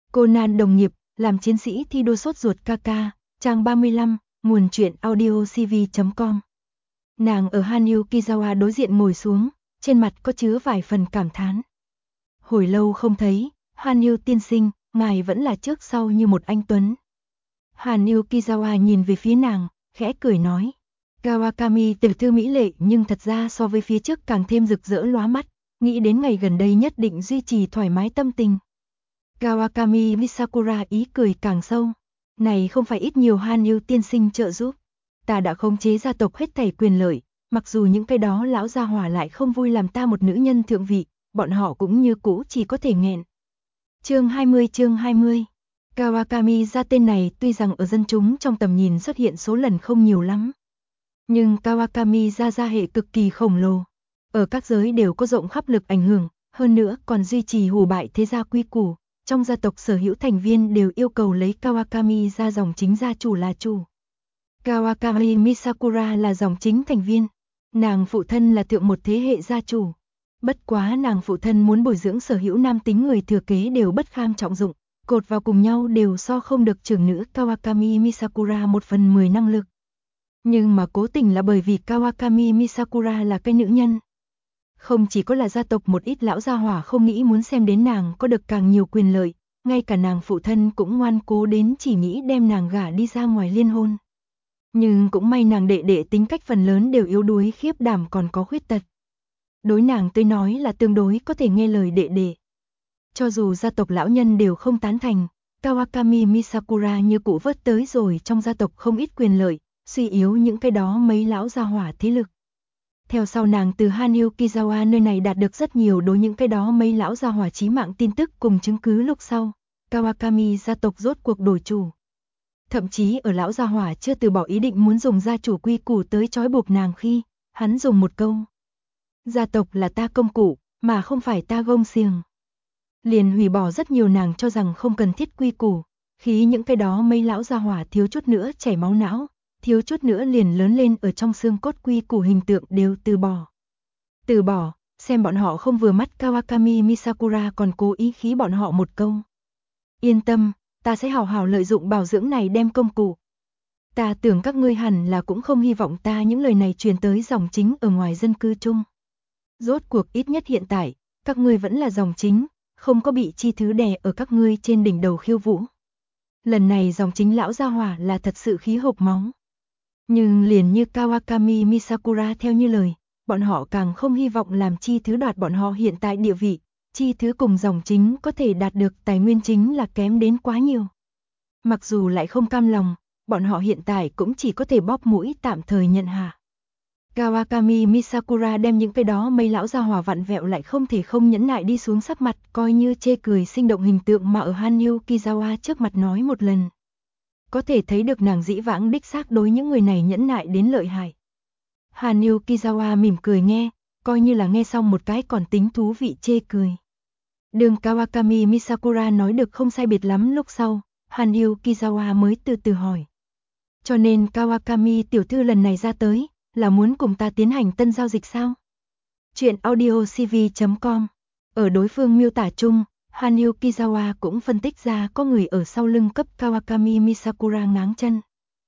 Conan đồng nghiệp, làm chiến sĩ thi đua sốt ruột KK, trang 35, nguồn truyện audio cv.com. Nàng ở Hanyu Kizawa đối diện ngồi xuống, trên mặt có chứa vài phần cảm thán. Hồi lâu không thấy, Hanyu tiên sinh, ngài vẫn là trước sau như một anh tuấn. Hanyu Kizawa nhìn về phía nàng, khẽ cười nói. Kawakami tiểu thư mỹ lệ nhưng thật ra so với phía trước càng thêm rực rỡ lóa mắt, nghĩ đến ngày gần đây nhất định duy trì thoải mái tâm tình. Kawakami Misakura ý cười càng sâu. Này không phải ít nhiều Hanyu tiên sinh trợ giúp. Ta đã khống chế gia tộc hết thảy quyền lợi, mặc dù những cái đó lão gia hỏa lại không vui làm ta một nữ nhân thượng vị, bọn họ cũng như cũ chỉ có thể nghẹn. Chương 20. Kawakami ra tên này tuy rằng ở dân chúng trong tầm nhìn xuất hiện số lần không nhiều lắm. Nhưng Kawakami ra gia hệ cực kỳ khổng lồ. Ở các giới đều có rộng khắp lực ảnh hưởng, hơn nữa còn duy trì hù bại thế gia quy củ. Trong gia tộc sở hữu thành viên đều yêu cầu lấy Kawakami ra dòng chính gia chủ là chủ. Kawakami Misakura là dòng chính thành viên. Nàng phụ thân là thượng một thế hệ gia chủ. Bất quá nàng phụ thân muốn bồi dưỡng sở hữu nam tính người thừa kế đều bất kham trọng dụng. Cột vào cùng nhau đều so không được trưởng nữ Kawakami Misakura 1/10 năng lực. Nhưng mà cố tình là bởi vì Kawakami Misakura là cái nữ nhân. Không chỉ có là gia tộc một ít lão gia hỏa không nghĩ muốn xem đến nàng có được càng nhiều quyền lợi, ngay cả nàng phụ thân cũng ngoan cố đến chỉ nghĩ đem nàng gả đi ra ngoài liên hôn. Nhưng cũng may nàng đệ đệ tính cách phần lớn đều yếu đuối khiếp đảm còn có khuyết tật. Đối nàng tôi nói là tương đối có thể nghe lời đệ đệ. Cho dù gia tộc lão nhân đều không tán thành, Kawakami Misakura như cụ vớt tới rồi trong gia tộc không ít quyền lợi, suy yếu những cái đó mấy lão gia hỏa thế lực. Theo sau nàng từ Hanyu Kizawa nơi này đạt được rất nhiều đối những cái đó mấy lão gia hỏa chí mạng tin tức cùng chứng cứ lúc sau, Kawakami gia tộc rốt cuộc đổi chủ. Thậm chí ở lão gia hỏa chưa từ bỏ ý định muốn dùng gia chủ quy củ tới trói buộc nàng khi, hắn dùng một câu. Gia tộc là ta công cụ, mà không phải ta gông xiềng. Liền hủy bỏ rất nhiều nàng cho rằng không cần thiết quy củ, khi những cái đó mấy lão gia hỏa thiếu chút nữa chảy máu não. Thiếu chút nữa liền lớn lên ở trong xương cốt quy củ hình tượng đều từ bỏ. Từ bỏ, xem bọn họ không vừa mắt Kawakami Misakura còn cố ý khí bọn họ một câu. Yên tâm, ta sẽ hào hào lợi dụng bảo dưỡng này đem công cụ. Ta tưởng các ngươi hẳn là cũng không hy vọng ta những lời này truyền tới dòng chính ở ngoài dân cư chung. Rốt cuộc ít nhất hiện tại, các ngươi vẫn là dòng chính, không có bị chi thứ đè ở các ngươi trên đỉnh đầu khiêu vũ. Lần này dòng chính lão gia hỏa là thật sự khí hộp máu. Nhưng liền như Kawakami Misakura theo như lời, bọn họ càng không hy vọng làm chi thứ đoạt bọn họ hiện tại địa vị, chi thứ cùng dòng chính có thể đạt được tài nguyên chính là kém đến quá nhiều. Mặc dù lại không cam lòng, bọn họ hiện tại cũng chỉ có thể bóp mũi tạm thời nhận hạ. Kawakami Misakura đem những cái đó mấy lão gia hỏa vặn vẹo lại không thể không nhẫn nại đi xuống sắc mặt coi như chê cười sinh động hình tượng mà ở Hanyu Kizawa trước mặt nói một lần. Có thể thấy được nàng dĩ vãng đích xác đối những người này nhẫn nại đến lợi hại. Hanyu Kizawa mỉm cười nghe, coi như là nghe xong một cái còn tính thú vị chê cười. Đường Kawakami Misakura nói được không sai biệt lắm lúc sau, Hanyu Kizawa mới từ từ hỏi. Cho nên Kawakami tiểu thư lần này ra tới, là muốn cùng ta tiến hành tân giao dịch sao? Chuyện audio cv.com. Ở đối phương miêu tả chung, Hanyu Kizawa cũng phân tích ra có người ở sau lưng cấp Kawakami Misakura ngáng chân.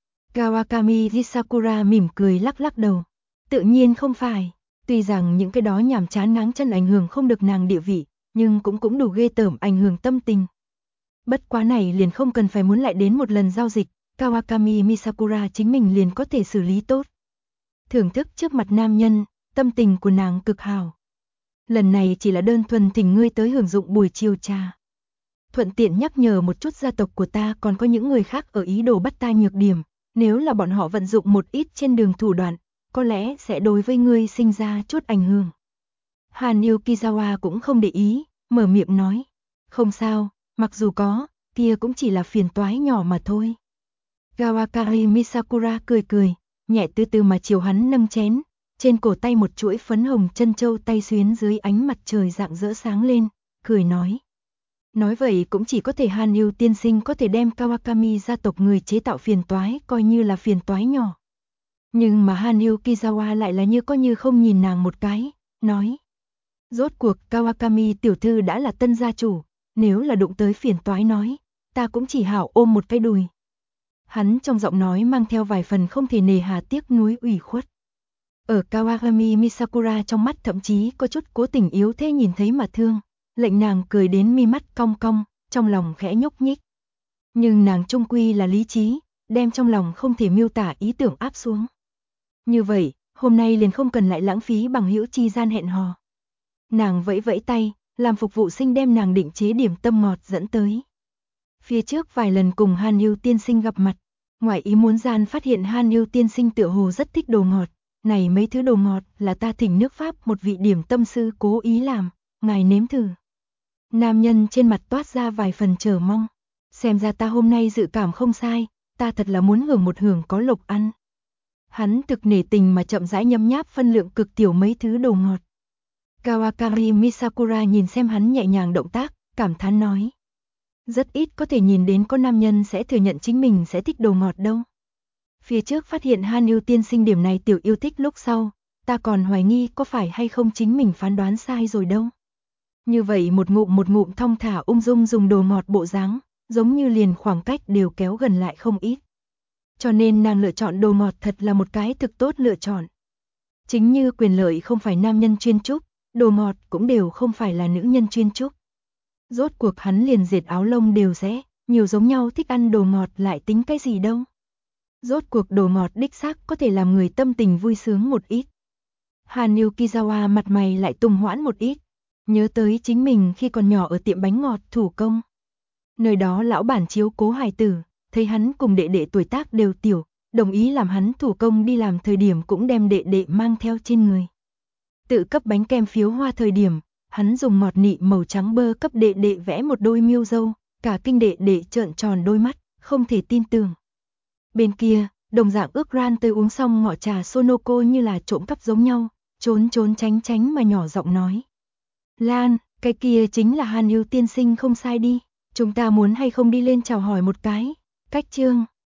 Kawakami Misakura mỉm cười lắc lắc đầu. Tự nhiên không phải, tuy rằng những cái đó nhảm chán ngáng chân ảnh hưởng không được nàng địa vị, nhưng cũng đủ ghê tởm ảnh hưởng tâm tình. Bất quá này liền không cần phải muốn lại đến một lần giao dịch, Kawakami Misakura chính mình liền có thể xử lý tốt. Thưởng thức trước mặt nam nhân, tâm tình của nàng cực hảo. Lần này chỉ là đơn thuần thỉnh ngươi tới hưởng dụng buổi chiều trà. Thuận tiện nhắc nhở một chút gia tộc của ta còn có những người khác ở ý đồ bắt ta nhược điểm, nếu là bọn họ vận dụng một ít trên đường thủ đoạn, có lẽ sẽ đối với ngươi sinh ra chút ảnh hưởng. Hanyu Kizawa cũng không để ý, mở miệng nói. Không sao, mặc dù có, kia cũng chỉ là phiền toái nhỏ mà thôi. Kawakami Misakura cười cười, nhẹ từ từ mà chiều hắn nâng chén. Trên cổ tay một chuỗi phấn hồng chân châu tay xuyến dưới ánh mặt trời rạng rỡ sáng lên, cười nói. Nói vậy cũng chỉ có thể Hanyu tiên sinh có thể đem Kawakami gia tộc người chế tạo phiền toái coi như là phiền toái nhỏ. Nhưng mà Hanyu Kizawa lại là như có như không nhìn nàng một cái, nói. Rốt cuộc Kawakami tiểu thư đã là tân gia chủ, nếu là đụng tới phiền toái nói, ta cũng chỉ hảo ôm một cái đùi. Hắn trong giọng nói mang theo vài phần không thể nề hà tiếc nuối ủy khuất. Ở Kawakami Misakura trong mắt thậm chí có chút cố tình yếu thế nhìn thấy mà thương, lệnh nàng cười đến mi mắt cong cong, trong lòng khẽ nhúc nhích. Nhưng nàng trung quy là lý trí, đem trong lòng không thể miêu tả ý tưởng áp xuống. Như vậy, hôm nay liền không cần lại lãng phí bằng hữu chi gian hẹn hò. Nàng vẫy vẫy tay, làm phục vụ sinh đem nàng định chế điểm tâm ngọt dẫn tới. Phía trước vài lần cùng Han Yu tiên sinh gặp mặt, ngoài ý muốn gian phát hiện Han Yu tiên sinh tựa hồ rất thích đồ ngọt. Này mấy thứ đồ ngọt là ta thỉnh nước Pháp một vị điểm tâm sư cố ý làm, ngài nếm thử. Nam nhân trên mặt toát ra vài phần chờ mong. Xem ra ta hôm nay dự cảm không sai, ta thật là muốn hưởng một hưởng có lộc ăn. Hắn thực nể tình mà chậm rãi nhấm nháp phân lượng cực tiểu mấy thứ đồ ngọt. Kawakami Misakura nhìn xem hắn nhẹ nhàng động tác, cảm thán nói. Rất ít có thể nhìn đến có nam nhân sẽ thừa nhận chính mình sẽ thích đồ ngọt đâu. Phía trước phát hiện Han Yu tiên sinh điểm này tiểu yêu thích lúc sau, ta còn hoài nghi có phải hay không chính mình phán đoán sai rồi đâu. Như vậy một ngụm thong thả ung dung dùng đồ ngọt bộ dáng, giống như liền khoảng cách đều kéo gần lại không ít. Cho nên nàng lựa chọn đồ ngọt thật là một cái thực tốt lựa chọn. Chính như quyền lợi không phải nam nhân chuyên trúc, đồ ngọt cũng đều không phải là nữ nhân chuyên trúc. Rốt cuộc hắn liền dệt áo lông đều rẽ, nhiều giống nhau thích ăn đồ ngọt lại tính cái gì đâu. Rốt cuộc đồ ngọt đích xác có thể làm người tâm tình vui sướng một ít. Han Yu Kizawa mặt mày lại tùng hoãn một ít, nhớ tới chính mình khi còn nhỏ ở tiệm bánh ngọt thủ công. Nơi đó lão bản chiếu cố hài tử, thấy hắn cùng đệ đệ tuổi tác đều tiểu, đồng ý làm hắn thủ công đi làm thời điểm cũng đem đệ đệ mang theo trên người. Tự cấp bánh kem phiếu hoa thời điểm, hắn dùng ngọt nị màu trắng bơ cấp đệ đệ vẽ một đôi miêu râu, cả kinh đệ đệ trợn tròn đôi mắt, không thể tin tưởng. Bên kia, đồng dạng ước ran tới uống xong ngọ trà Sonoko như là trộm cắp giống nhau, trốn tránh mà nhỏ giọng nói. Lan, cái kia chính là Han Yu tiên sinh không sai đi, chúng ta muốn hay không đi lên chào hỏi một cái, cách chương.